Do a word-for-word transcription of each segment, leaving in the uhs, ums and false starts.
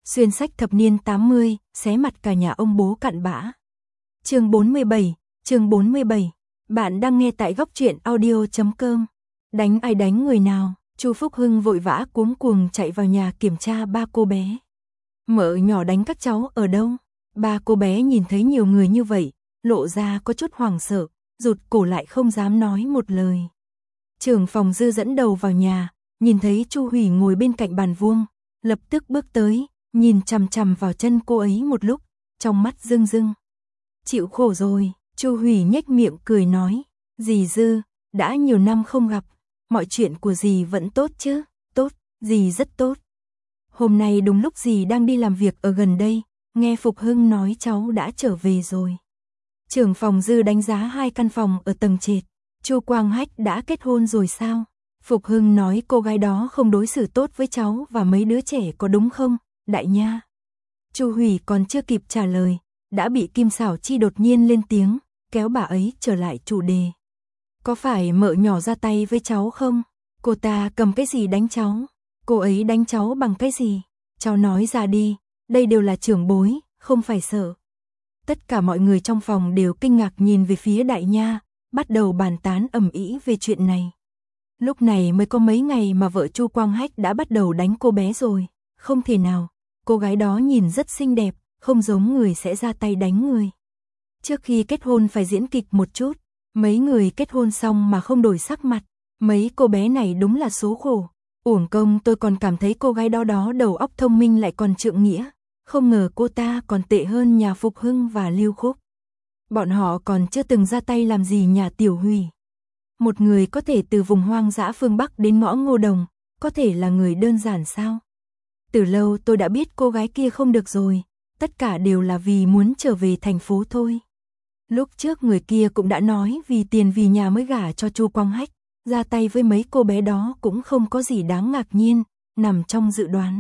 Xuyên sách thập niên tám mươi, xé mặt cả nhà ông bố cặn bã. Chương bốn mươi bảy, chương bốn mươi bảy. Bạn đang nghe tại góc truyện audio chấm com. Đánh ai đánh người nào? Chu Phúc Hưng vội vã cuống cuồng chạy vào nhà kiểm tra ba cô bé. Mợ nhỏ đánh các cháu ở đâu? Ba cô bé nhìn thấy nhiều người như vậy, lộ ra có chút hoảng sợ, rụt cổ lại không dám nói một lời. Trưởng phòng Dư dẫn đầu vào nhà, nhìn thấy Chu Hủy ngồi bên cạnh bàn vuông, lập tức bước tới, nhìn chằm chằm vào chân cô ấy một lúc, trong mắt rưng rưng. Chịu khổ rồi, Chu Hủy nhếch miệng cười nói, dì Dư, đã nhiều năm không gặp, mọi chuyện của dì vẫn tốt chứ? Tốt, dì rất tốt. Hôm nay đúng lúc dì đang đi làm việc ở gần đây, nghe Phục Hưng nói cháu đã trở về rồi. Trưởng phòng Dư đánh giá hai căn phòng ở tầng trệt. Chu Quang Hách đã kết hôn rồi sao? Phục Hưng nói cô gái đó không đối xử tốt với cháu và mấy đứa trẻ có đúng không, đại nha? Chu Hủy còn chưa kịp trả lời, đã bị Kim Xảo Chi đột nhiên lên tiếng, kéo bà ấy trở lại chủ đề. Có phải mợ nhỏ ra tay với cháu không? Cô ta cầm cái gì đánh cháu? Cô ấy đánh cháu bằng cái gì? Cháu nói ra đi, đây đều là trưởng bối, không phải sợ. Tất cả mọi người trong phòng đều kinh ngạc nhìn về phía đại nha, bắt đầu bàn tán ầm ĩ về chuyện này. Lúc này mới có mấy ngày mà vợ Chu Quang Hách đã bắt đầu đánh cô bé rồi, không thể nào, cô gái đó nhìn rất xinh đẹp, không giống người sẽ ra tay đánh người. Trước khi kết hôn phải diễn kịch một chút, mấy người kết hôn xong mà không đổi sắc mặt, mấy cô bé này đúng là số khổ. Uổng công tôi còn cảm thấy cô gái đó đó đầu óc thông minh lại còn trượng nghĩa, không ngờ cô ta còn tệ hơn nhà Phục Hưng và Lưu Khúc. Bọn họ còn chưa từng ra tay làm gì nhà Tiểu Hủy. Một người có thể từ vùng hoang dã phương Bắc đến ngõ Ngô Đồng, có thể là người đơn giản sao? Từ lâu tôi đã biết cô gái kia không được rồi, tất cả đều là vì muốn trở về thành phố thôi. Lúc trước người kia cũng đã nói vì tiền vì nhà mới gả cho Chu Quang Hách, ra tay với mấy cô bé đó cũng không có gì đáng ngạc nhiên, nằm trong dự đoán.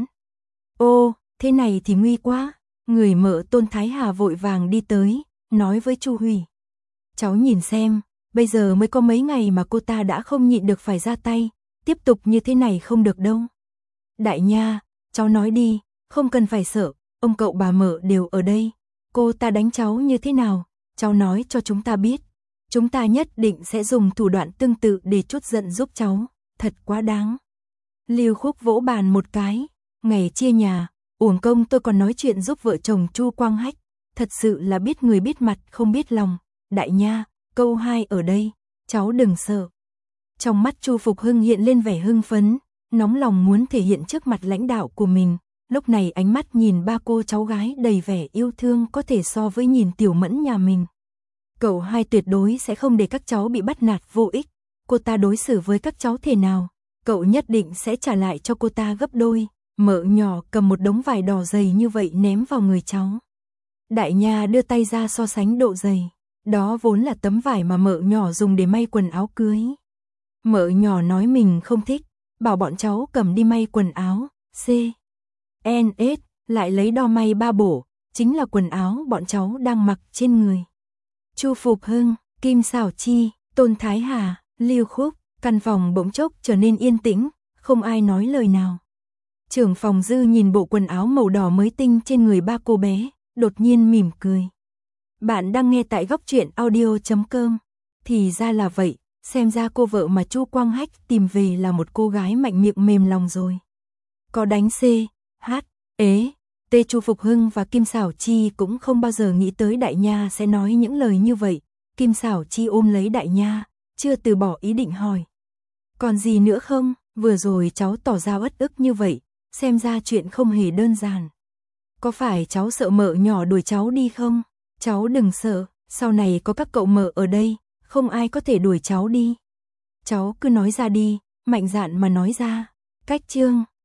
Ô, thế này thì nguy quá, người mợ Tôn Thái Hà vội vàng đi tới, nói với Chu Hủy. Cháu nhìn xem, bây giờ mới có mấy ngày mà cô ta đã không nhịn được phải ra tay, tiếp tục như thế này không được đâu. Đại nha, cháu nói đi, không cần phải sợ, ông cậu bà mợ đều ở đây, cô ta đánh cháu như thế nào, cháu nói cho chúng ta biết. Chúng ta nhất định sẽ dùng thủ đoạn tương tự để trút giận giúp cháu, thật quá đáng. Lưu Khúc vỗ bàn một cái, ngày chia nhà, uổng công tôi còn nói chuyện giúp vợ chồng Chu Quang Hách, thật sự là biết người biết mặt không biết lòng. Đại nha, câu hai ở đây, cháu đừng sợ. Trong mắt Chu Phục Hưng hiện lên vẻ hưng phấn, nóng lòng muốn thể hiện trước mặt lãnh đạo của mình, lúc này ánh mắt nhìn ba cô cháu gái đầy vẻ yêu thương có thể so với nhìn Tiểu Mẫn nhà mình. Cậu hai tuyệt đối sẽ không để các cháu bị bắt nạt vô ích, cô ta đối xử với các cháu thế nào, cậu nhất định sẽ trả lại cho cô ta gấp đôi. Mợ nhỏ cầm một đống vải đỏ dày như vậy ném vào người cháu. Đại nha đưa tay ra so sánh độ dày, đó vốn là tấm vải mà mợ nhỏ dùng để may quần áo cưới. Mợ nhỏ nói mình không thích, bảo bọn cháu cầm đi may quần áo, C. N S, lại lấy đo may ba bổ, chính là quần áo bọn cháu đang mặc trên người. Chu Phục Hưng, Kim Xảo Chi, Tôn Thái Hà, Lưu Khúc, căn phòng bỗng chốc trở nên yên tĩnh, không ai nói lời nào. Trưởng phòng Dư nhìn bộ quần áo màu đỏ mới tinh trên người ba cô bé, đột nhiên mỉm cười. Bạn đang nghe tại góc truyện audio chấm com. Thì ra là vậy, xem ra cô vợ mà Chu Quang Hách tìm về là một cô gái mạnh miệng mềm lòng rồi. Có đánh C, H, ế, T. Chu Phục Hưng và Kim Xảo Chi cũng không bao giờ nghĩ tới đại nha sẽ nói những lời như vậy. Kim Xảo Chi ôm lấy đại nha, chưa từ bỏ ý định hỏi. Còn gì nữa không? Vừa rồi cháu tỏ ra uất ức như vậy, xem ra chuyện không hề đơn giản. Có phải cháu sợ mợ nhỏ đuổi cháu đi không? Cháu đừng sợ, sau này có các cậu mợ ở đây, không ai có thể đuổi cháu đi. Cháu cứ nói ra đi, mạnh dạn mà nói ra. Cách chương